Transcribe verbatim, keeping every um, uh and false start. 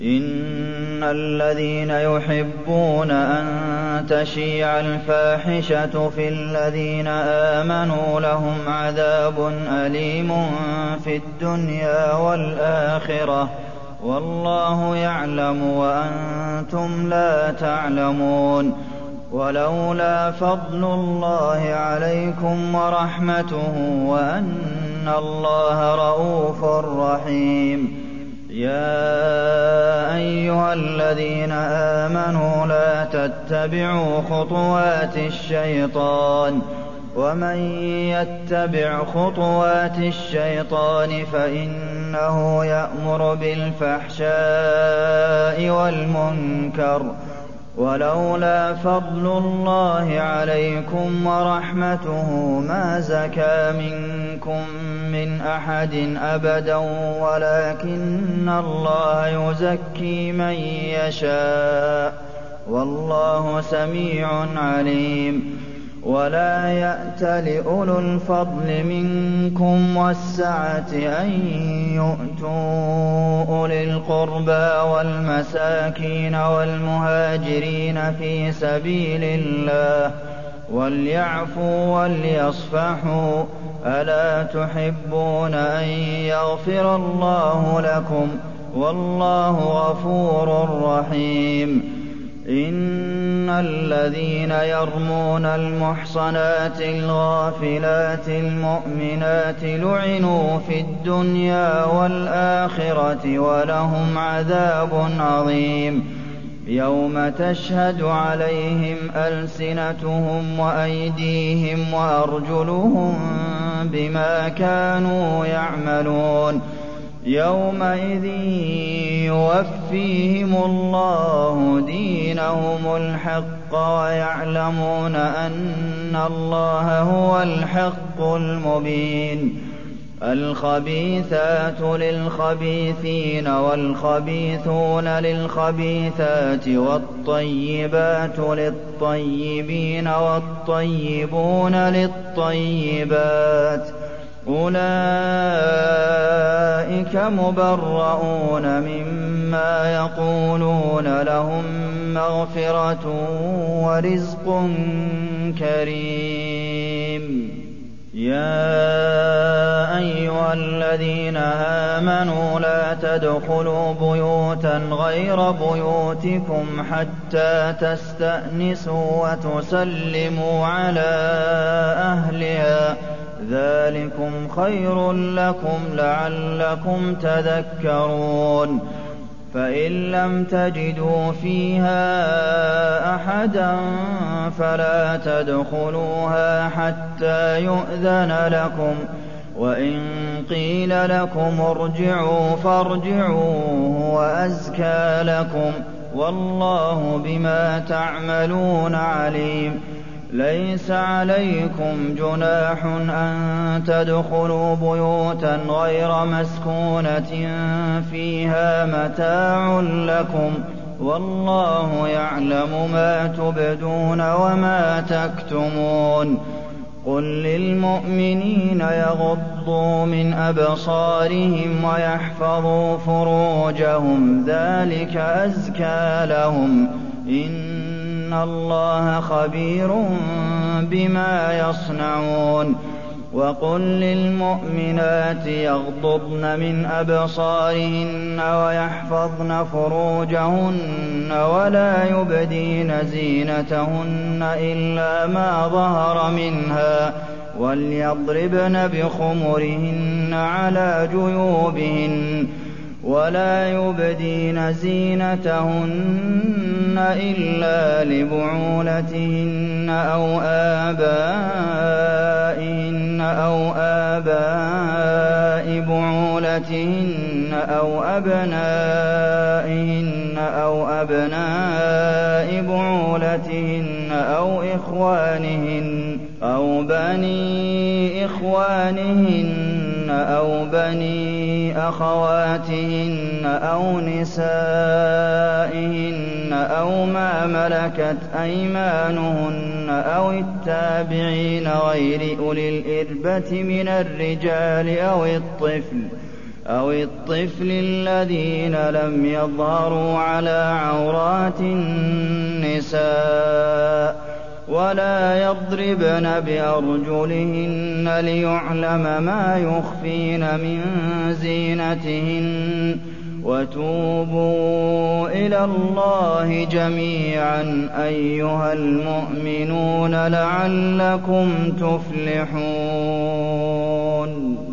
إِنَّ الَّذِينَ يُحِبُّونَ أَن تَشِيعَ الْفَاحِشَةُ فِي الَّذِينَ آمَنُوا لَهُمْ عَذَابٌ أَلِيمٌ فِي الدُّنْيَا وَالْآخِرَةِ ۚ وَاللَّهُ يَعْلَمُ وَأَنتُمْ لَا تَعْلَمُونَ. وَلَوْلَا فَضْلُ اللَّهِ عَلَيْكُمْ وَرَحْمَتُهُ وَأَنَّ اللَّهَ رَءُوفٌ رَّحِيمٌ يَا أَيُّهَا الَّذِينَ آمَنُوا لَا تَتَّبِعُوا خُطُوَاتِ الشَّيْطَانِ ۚ وَمَن يَتَّبِعْ خُطُوَاتِ الشَّيْطَانِ فَإِنَّهُ يَأْمُرُ بِالْفَحْشَاءِ وَالْمُنكَرِ ۚ وَلَوْلَا فَضْلُ اللَّهِ عَلَيْكُمْ وَرَحْمَتُهُ مَا زَكَىٰ مِنكُم مِّنْ أَحَدٍ أَبَدًا وَلَٰكِنَّ اللَّهَ يُزَكِّي مَن يَشَاءُ ۗ وَاللَّهُ سَمِيعٌ عَلِيمٌ. وَلَا يَأْتَلِ أُولُو الْفَضْلِ مِنكُمْ وَالسَّعَةِ أَن يُؤْتُوا أُولِي الْقُرْبَىٰ وَالْمَسَاكِينَ وَالْمُهَاجِرِينَ فِي سَبِيلِ اللَّهِ وَلْيَعْفُوا وَلْيَصْفَحُوا ۗ أَلَا تُحِبُّونَ أَن يَغْفِرَ اللَّهُ لَكُمْ ۗ وَاللَّهُ غَفُورٌ رَّحِيمٌ. إِنَّ الَّذِينَ يَرْمُونَ الْمُحْصَنَاتِ الْغَافِلَاتِ الْمُؤْمِنَاتِ لُعِنُوا فِي الدُّنْيَا وَالْآخِرَةِ وَلَهُمْ عَذَابٌ عَظِيمٌ يَوْمَ تَشْهَدُ عَلَيْهِمْ أَلْسِنَتُهُمْ وَأَيْدِيهِمْ وَأَرْجُلُهُم بِمَا كَانُوا يَعْمَلُونَ يَوْمَئِذٍ يُوَفِّيهِمُ اللَّهُ دِينَهُمُ الْحَقَّ وَيَعْلَمُونَ أَنَّ اللَّهَ هُوَ الْحَقُّ الْمُبِينُ. الْخَبِيثَاتُ لِلْخَبِيثِينَ وَالْخَبِيثُونَ لِلْخَبِيثَاتِ وَالطَّيِّبَاتُ لِلطَّيِّبِينَ وَالطَّيِّبُونَ لِلطَّيِّبَاتِ ۚ أُولَٰئِكَ مُبَرَّءُونَ مِمَّا يَقُولُونَ ۖ لَهُم مَّغْفِرَةٌ وَرِزْقٌ كَرِيمٌ. يَا أَيُّهَا الَّذِينَ آمَنُوا لَا تَدْخُلُوا بُيُوتًا غَيْرَ بُيُوتِكُمْ حَتَّىٰ تَسْتَأْنِسُوا وَتُسَلِّمُوا عَلَىٰ أَهْلِهَا ۚ ذَٰلِكُمْ خَيْرٌ لَّكُمْ لَعَلَّكُمْ تَذَكَّرُونَ. فَإِن لَّمْ تَجِدُوا فِيهَا أَحَدًا فَلَا تَدْخُلُوهَا حَتَّىٰ يُؤْذَنَ لَكُمْ ۖ وَإِن قِيلَ لَكُمُ ارْجِعُوا فَارْجِعُوا هُوَ أَزْكَىٰ لَكُمْ ۚ وَاللَّهُ بِمَا تَعْمَلُونَ عَلِيمٌ. لَيْسَ عَلَيْكُمْ جُنَاحٌ أَن تَدْخُلُوا بُيُوتًا غَيْرَ مَسْكُونَةٍ فِيهَا مَتَاعٌ لَّكُمْ ۚ وَاللَّهُ يَعْلَمُ مَا تُبْدُونَ وَمَا تَكْتُمُونَ. قُل لِّلْمُؤْمِنِينَ يَغُضُّوا مِنْ أَبْصَارِهِمْ وَيَحْفَظُوا فُرُوجَهُمْ ۚ ذَٰلِكَ أَزْكَىٰ لَهُمْ ۗ إِنَّ اللَّهَ خَبِيرٌ بِمَا يَصْنَعُونَ. وَقُل لِّلْمُؤْمِنَاتِ يَغْضُضْنَ مِنْ أَبْصَارِهِنَّ وَيَحْفَظْنَ فُرُوجَهُنَّ وَلَا يُبْدِينَ زِينَتَهُنَّ إِلَّا مَا ظَهَرَ مِنْهَا ۖ وَلْيَضْرِبْنَ بِخُمُرِهِنَّ عَلَىٰ جُيُوبِهِنَّ ۖ وَلَا يُبْدِينَ زِينَتَهُنَّ إِلَّا لِبُعُولَتِهِنَّ أَوْ آبَائِهِنَّ أَوْ آبَاءِ بُعُولَتِهِنَّ أَوْ أَبْنَائِهِنَّ أَوْ أَبْنَاءِ بُعُولَتِهِنَّ أَوْ إِخْوَانِهِنَّ أَوْ بَنِي إِخْوَانِهِنَّ أَوْ بَنِي أَخَوَاتِهِنَّ أَوْ نِسَائِهِنَّ أَوْ مَا مَلَكَتْ أَيْمَانُهُنَّ أَوِ التَّابِعِينَ غَيْرِ أُولِي الْإِرْبَةِ مِنَ الرِّجَالِ أَوِ الطِّفْلِ أَوِ الطِّفْلِ الَّذِينَ لَمْ يَظْهَرُوا عَلَىٰ عَوْرَاتِ النِّسَاءِ ۖ وَلَا يَضْرِبْنَ بِأَرْجُلِهِنَّ لِيُعْلَمَ مَا يُخْفِينَ مِن زِينَتِهِنَّ ۚ وَتُوبُوا إِلَى اللَّهِ جَمِيعًا أَيُّهَا الْمُؤْمِنُونَ لَعَلَّكُمْ تُفْلِحُونَ